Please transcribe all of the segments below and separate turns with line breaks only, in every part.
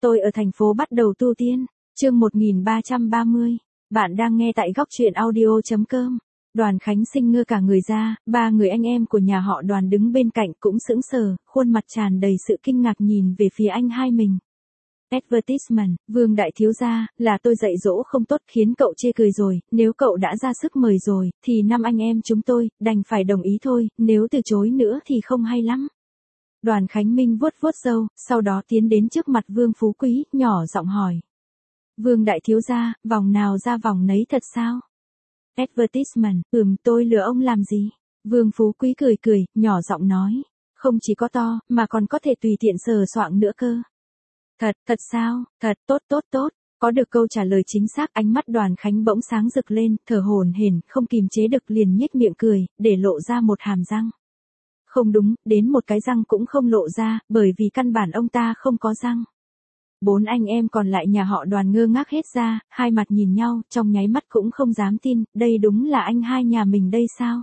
Tôi ở thành phố bắt đầu tu tiên. Chương 1330. Bạn đang nghe tại góc truyện audio.com. Đoàn Khánh Sinh ngơ cả người ra, ba người anh em của nhà họ Đoàn đứng bên cạnh cũng sững sờ, khuôn mặt tràn đầy sự kinh ngạc nhìn về phía anh hai mình. Advertisement, Vương đại thiếu gia, là tôi dạy dỗ không tốt khiến cậu chê cười rồi, nếu cậu đã ra sức mời rồi, thì năm anh em chúng tôi, đành phải đồng ý thôi, nếu từ chối nữa thì không hay lắm. Đoàn Khánh Minh vuốt vuốt râu, sau đó tiến đến trước mặt Vương Phú Quý, nhỏ giọng hỏi. Vương đại thiếu gia, vòng nào ra vòng nấy thật sao? Advertisement, tôi lừa ông làm gì? Vương Phú Quý cười cười, nhỏ giọng nói. Không chỉ có to, mà còn có thể tùy tiện sờ soạng nữa cơ. Thật sao, tốt. Có được câu trả lời chính xác, ánh mắt Đoàn Khánh bỗng sáng rực lên, thở hổn hển, không kìm chế được liền nhếch miệng cười, để lộ ra một hàm răng. Không đúng, đến một cái răng cũng không lộ ra, bởi vì căn bản ông ta không có răng. Bốn anh em còn lại nhà họ Đoàn ngơ ngác hết ra, hai mặt nhìn nhau, trong nháy mắt cũng không dám tin, đây đúng là anh hai nhà mình đây sao?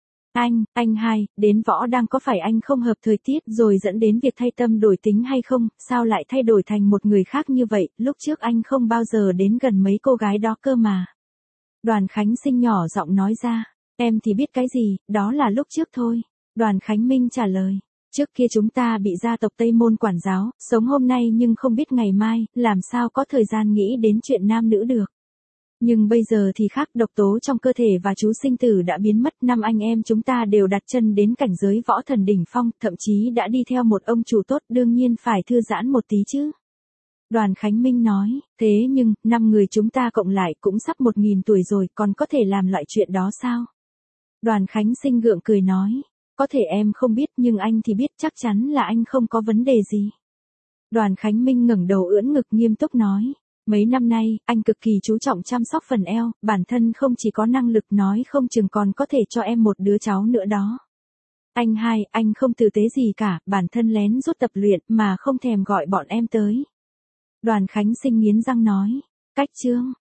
Anh hai, đến võ đang có phải anh không hợp thời tiết rồi dẫn đến việc thay tâm đổi tính hay không, sao lại thay đổi thành một người khác như vậy, lúc trước anh không bao giờ đến gần mấy cô gái đó cơ mà. Đoàn Khánh Sinh nhỏ giọng nói ra, em thì biết cái gì, đó là lúc trước thôi. Đoàn Khánh Minh trả lời, trước kia chúng ta bị gia tộc Tây Môn quản giáo, sống hôm nay nhưng không biết ngày mai, làm sao có thời gian nghĩ đến chuyện nam nữ được. Nhưng bây giờ thì khác, độc tố trong cơ thể và chú sinh tử đã biến mất, năm anh em chúng ta đều đặt chân đến cảnh giới võ thần đỉnh phong, thậm chí đã đi theo một ông chủ tốt, đương nhiên phải thư giãn một tí chứ. Đoàn Khánh Minh nói, thế nhưng, 5 người chúng ta cộng lại cũng sắp 1000 tuổi rồi, còn có thể làm loại chuyện đó sao? Đoàn Khánh Sinh gượng cười nói, có thể em không biết nhưng anh thì biết, chắc chắn là anh không có vấn đề gì. Đoàn Khánh Minh ngẩng đầu ưỡn ngực nghiêm túc nói. Mấy năm nay, anh cực kỳ chú trọng chăm sóc phần eo, bản thân không chỉ có năng lực nói không chừng còn có thể cho em một đứa cháu nữa đó. Anh hai, anh không tử tế gì cả, bản thân lén rút tập luyện mà không thèm gọi bọn em tới. Đoàn Khánh Sinh nghiến răng nói, cách chương,